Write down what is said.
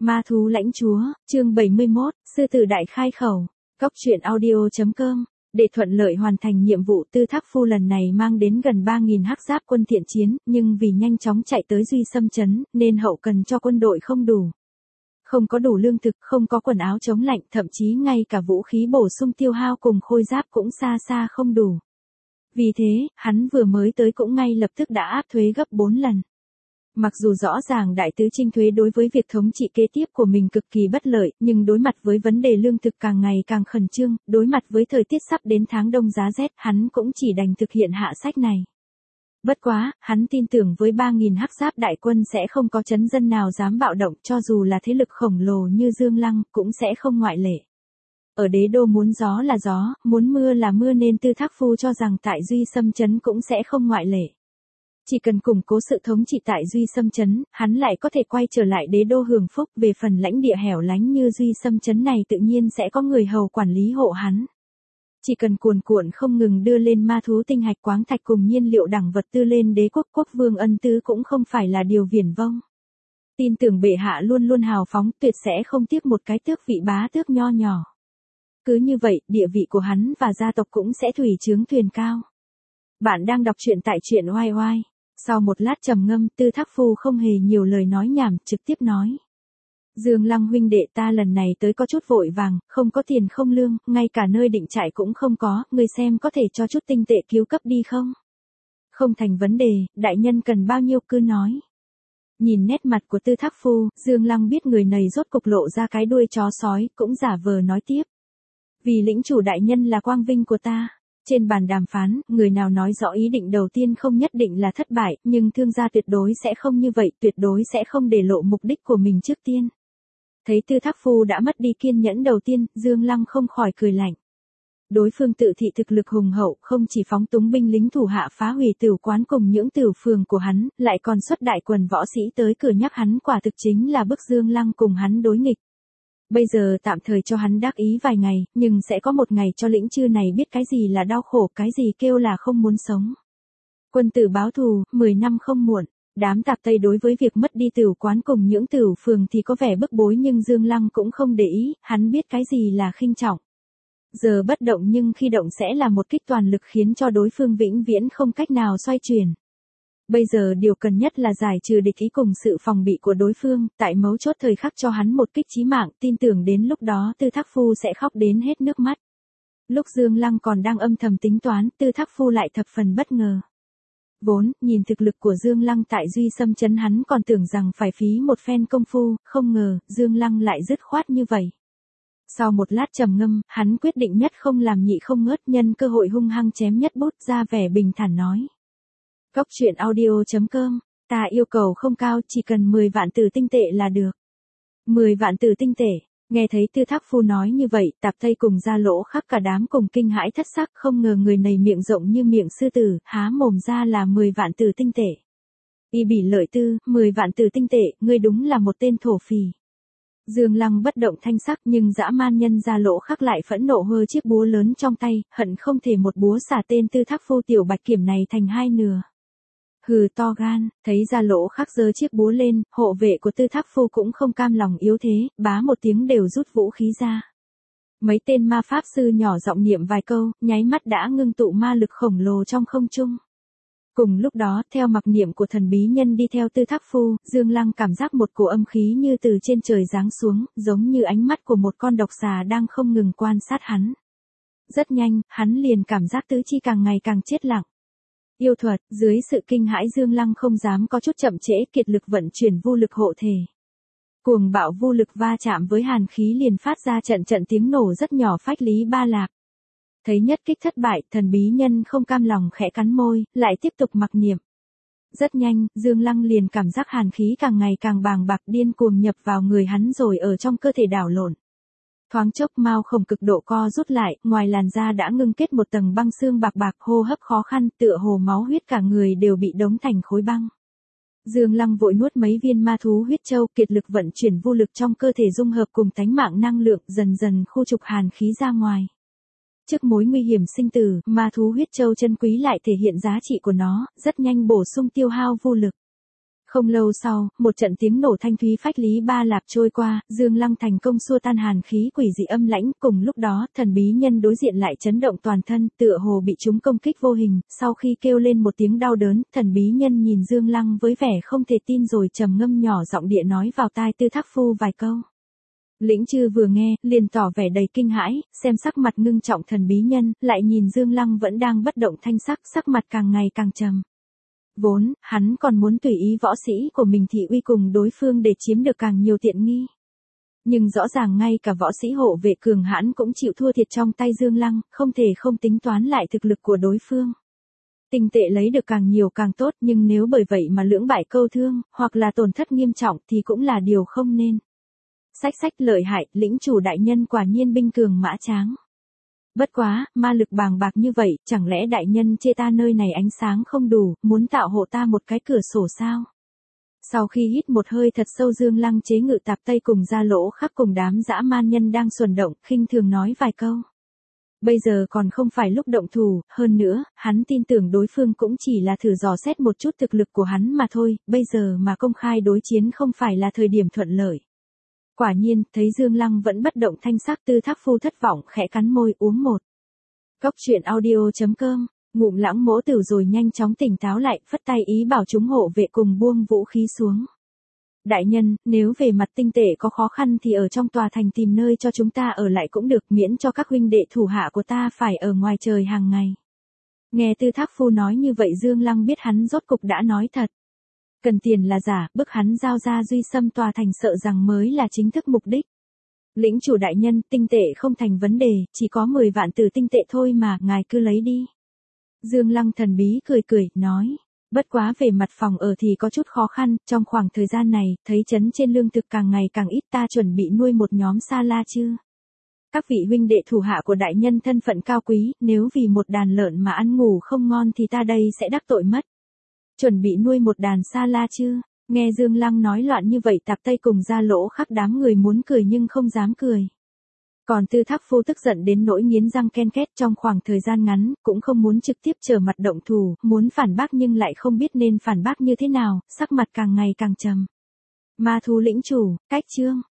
Ma thú lãnh chúa, chương 71, sư tử đại khai khẩu. Cóc truyện audio.com. Để thuận lợi hoàn thành nhiệm vụ, Tư Thác Phu lần này mang đến gần 3.000 hắc giáp quân thiện chiến, nhưng vì nhanh chóng chạy tới Duy Xâm trấn, nên hậu cần cho quân đội không đủ. Không có đủ lương thực, không có quần áo chống lạnh, thậm chí ngay cả vũ khí bổ sung tiêu hao cùng khôi giáp cũng xa xa không đủ. Vì thế, hắn vừa mới tới cũng ngay lập tức đã áp thuế gấp 4 lần. Mặc dù rõ ràng đại tứ trinh thuế đối với việc thống trị kế tiếp của mình cực kỳ bất lợi, nhưng đối mặt với vấn đề lương thực càng ngày càng khẩn trương, đối mặt với thời tiết sắp đến tháng đông giá rét, hắn cũng chỉ đành thực hiện hạ sách này. Bất quá, hắn tin tưởng với 3.000 hắc giáp đại quân sẽ không có trấn dân nào dám bạo động, cho dù là thế lực khổng lồ như Dương Lăng, cũng sẽ không ngoại lệ. Ở đế đô muốn gió là gió, muốn mưa là mưa, nên Tư Thác Phu cho rằng tại Duy Xâm trấn cũng sẽ không ngoại lệ. Chỉ cần củng cố sự thống trị tại Duy Xâm trấn, hắn lại có thể quay trở lại đế đô hưởng phúc. Về phần lãnh địa hẻo lánh như Duy Xâm trấn này, tự nhiên sẽ có người hầu quản lý hộ hắn. Chỉ cần cuồn cuộn không ngừng đưa lên ma thú tinh hạch quáng thạch cùng nhiên liệu đẳng vật tư lên đế quốc, quốc vương ân tứ cũng không phải là điều viển vông. Tin tưởng bệ hạ luôn luôn hào phóng, tuyệt sẽ không tiếc một cái tước vị bá tước nho nhỏ. Cứ như vậy, địa vị của hắn và gia tộc cũng sẽ thủy chướng thuyền cao. Bạn đang đọc truyện tại truyện oai oai. Sau một lát trầm ngâm, Tư Thác Phu không hề nhiều lời nói nhảm, trực tiếp nói. Dương Lăng huynh đệ, ta lần này tới có chút vội vàng, không có tiền không lương, ngay cả nơi định trại cũng không có, người xem có thể cho chút tinh tệ cứu cấp đi không? Không thành vấn đề, đại nhân cần bao nhiêu cứ nói. Nhìn nét mặt của Tư Thác Phu, Dương Lăng biết người này rốt cục lộ ra cái đuôi chó sói, cũng giả vờ nói tiếp. Vì lĩnh chủ đại nhân là quang vinh của ta. Trên bàn đàm phán, người nào nói rõ ý định đầu tiên không nhất định là thất bại, nhưng thương gia tuyệt đối sẽ không như vậy, tuyệt đối sẽ không để lộ mục đích của mình trước tiên. Thấy Tư Thác Phu đã mất đi kiên nhẫn đầu tiên, Dương Lăng không khỏi cười lạnh. Đối phương tự thị thực lực hùng hậu, không chỉ phóng túng binh lính thủ hạ phá hủy tửu quán cùng những tửu phường của hắn, lại còn xuất đại quần võ sĩ tới cửa nhắc hắn, quả thực chính là bức Dương Lăng cùng hắn đối nghịch. Bây giờ tạm thời cho hắn đắc ý vài ngày, nhưng sẽ có một ngày cho lĩnh chư này biết cái gì là đau khổ, cái gì kêu là không muốn sống. Quân tử báo thù, 10 năm không muộn. Đám tạp Tây đối với việc mất đi tửu quán cùng những tửu phường thì có vẻ bức bối, nhưng Dương Lăng cũng không để ý, hắn biết cái gì là khinh trọng. Giờ bất động nhưng khi động sẽ là một kích toàn lực khiến cho đối phương vĩnh viễn không cách nào xoay chuyển. Bây giờ điều cần nhất là giải trừ địch ý cùng sự phòng bị của đối phương, tại mấu chốt thời khắc cho hắn một kích chí mạng, tin tưởng đến lúc đó Tư Thác Phu sẽ khóc đến hết nước mắt. Lúc Dương Lăng còn đang âm thầm tính toán, Tư Thác Phu lại thập phần bất ngờ. Vốn, nhìn thực lực của Dương Lăng tại Duy Xâm trấn, hắn còn tưởng rằng phải phí một phen công phu, không ngờ, Dương Lăng lại dứt khoát như vậy. Sau một lát trầm ngâm, hắn quyết định nhất không làm nhị không ngớt, nhân cơ hội hung hăng chém nhất bút, ra vẻ bình thản nói. Cóc truyện audio.com, ta yêu cầu không cao, chỉ cần 10 vạn tử tinh tệ là được. 10 vạn tử tinh tệ, nghe thấy Tư Thác Phu nói như vậy, tạp Tây cùng Gia Lỗ khắc cả đám cùng kinh hãi thất sắc, không ngờ người này miệng rộng như miệng sư tử, há mồm ra là 10 vạn tử tinh tệ. Y bỉ lợi tư, 10 vạn tử tinh tệ, ngươi đúng là một tên thổ phỉ. Dương Lăng bất động thanh sắc, nhưng dã man nhân Gia Lỗ khắc lại phẫn nộ hơ chiếc búa lớn trong tay, hận không thể một búa xả tên Tư Thác Phu tiểu bạch kiểm này thành hai nửa. Hừ, to gan, thấy Gia Lỗ khắc giơ chiếc búa lên, hộ vệ của Tư Thác Phu cũng không cam lòng yếu thế, bá một tiếng đều rút vũ khí ra. Mấy tên ma pháp sư nhỏ giọng niệm vài câu, nháy mắt đã ngưng tụ ma lực khổng lồ trong không trung. Cùng lúc đó, theo mặc niệm của thần bí nhân đi theo Tư Thác Phu, Dương Lăng cảm giác một cổ âm khí như từ trên trời giáng xuống, giống như ánh mắt của một con độc xà đang không ngừng quan sát hắn. Rất nhanh, hắn liền cảm giác tứ chi càng ngày càng chết lặng. Yêu thuật, dưới sự kinh hãi Dương Lăng không dám có chút chậm trễ, kiệt lực vận chuyển vô lực hộ thể. Cuồng bạo vô lực va chạm với hàn khí liền phát ra trận trận tiếng nổ rất nhỏ, phách lý ba lạc. Thấy nhất kích thất bại, thần bí nhân không cam lòng khẽ cắn môi, lại tiếp tục mặc niệm. Rất nhanh, Dương Lăng liền cảm giác hàn khí càng ngày càng bàng bạc, điên cuồng nhập vào người hắn rồi ở trong cơ thể đảo lộn. Thoáng chốc mao khổng cực độ co rút lại, ngoài làn da đã ngưng kết một tầng băng xương bạc bạc, hô hấp khó khăn, tựa hồ máu huyết cả người đều bị đóng thành khối băng. Dương Lăng vội nuốt mấy viên ma thú huyết châu, kiệt lực vận chuyển vô lực trong cơ thể dung hợp cùng tánh mạng năng lượng, dần dần khu trục hàn khí ra ngoài. Trước mối nguy hiểm sinh tử, ma thú huyết châu chân quý lại thể hiện giá trị của nó, rất nhanh bổ sung tiêu hao vô lực. Không lâu sau, một trận tiếng nổ thanh thúy phách lý ba lạp trôi qua, Dương Lăng thành công xua tan hàn khí quỷ dị âm lãnh, cùng lúc đó, thần bí nhân đối diện lại chấn động toàn thân, tựa hồ bị chúng công kích vô hình, sau khi kêu lên một tiếng đau đớn, thần bí nhân nhìn Dương Lăng với vẻ không thể tin rồi trầm ngâm nhỏ giọng địa nói vào tai Tư Thác Phu vài câu. Lĩnh Chư vừa nghe, liền tỏ vẻ đầy kinh hãi, xem sắc mặt ngưng trọng thần bí nhân, lại nhìn Dương Lăng vẫn đang bất động thanh sắc, sắc mặt càng ngày càng trầm. Vốn, hắn còn muốn tùy ý võ sĩ của mình thị uy cùng đối phương để chiếm được càng nhiều tiện nghi. Nhưng rõ ràng ngay cả võ sĩ hộ vệ cường hãn cũng chịu thua thiệt trong tay Dương Lăng, không thể không tính toán lại thực lực của đối phương. Tinh tệ lấy được càng nhiều càng tốt, nhưng nếu bởi vậy mà lưỡng bại câu thương, hoặc là tổn thất nghiêm trọng thì cũng là điều không nên. Sách lợi hại, lĩnh chủ đại nhân quả nhiên binh cường mã tráng. Bất quá, ma lực bàng bạc như vậy, chẳng lẽ đại nhân chê ta nơi này ánh sáng không đủ, muốn tạo hộ ta một cái cửa sổ sao? Sau khi hít một hơi thật sâu, Dương Lăng chế ngự tạp tây cùng ra lỗ khắc cùng đám dã man nhân đang xuẩn động, khinh thường nói vài câu. Bây giờ còn không phải lúc động thủ, hơn nữa, hắn tin tưởng đối phương cũng chỉ là thử dò xét một chút thực lực của hắn mà thôi, bây giờ mà công khai đối chiến không phải là thời điểm thuận lợi. Quả nhiên, thấy Dương Lăng vẫn bất động thanh sắc, Tư Thác Phu thất vọng khẽ cắn môi uống một cốc truyện audio.com, ngụm lãng mỗ tử rồi nhanh chóng tỉnh táo lại, phất tay ý bảo chúng hộ vệ cùng buông vũ khí xuống. Đại nhân, nếu về mặt tinh tệ có khó khăn thì ở trong tòa thành tìm nơi cho chúng ta ở lại cũng được, miễn cho các huynh đệ thủ hạ của ta phải ở ngoài trời hàng ngày. Nghe Tư Thác Phu nói như vậy, Dương Lăng biết hắn rốt cục đã nói thật. Cần tiền là giả, bức hắn giao ra Duy Xâm tòa thành sợ rằng mới là chính thức mục đích. Lĩnh chủ đại nhân, tinh tệ không thành vấn đề, chỉ có 10 vạn tử tinh tệ thôi mà, ngài cứ lấy đi. Dương Lăng thần bí cười, nói. Bất quá về mặt phòng ở thì có chút khó khăn, trong khoảng thời gian này, thấy trấn trên lương thực càng ngày càng ít, ta chuẩn bị nuôi một nhóm sa la chứ. Các vị huynh đệ thủ hạ của đại nhân thân phận cao quý, nếu vì một đàn lợn mà ăn ngủ không ngon thì ta đây sẽ đắc tội mất. Chuẩn bị nuôi một đàn sa la chứ? Nghe Dương Lăng nói loạn như vậy, tạp tây cùng ra lỗ khắc đám người muốn cười nhưng không dám cười. Còn Tư Thác Phu tức giận đến nỗi nghiến răng ken két, trong khoảng thời gian ngắn, cũng không muốn trực tiếp trở mặt động thủ, muốn phản bác nhưng lại không biết nên phản bác như thế nào, sắc mặt càng ngày càng trầm. Ma thú lĩnh chủ, cách chương.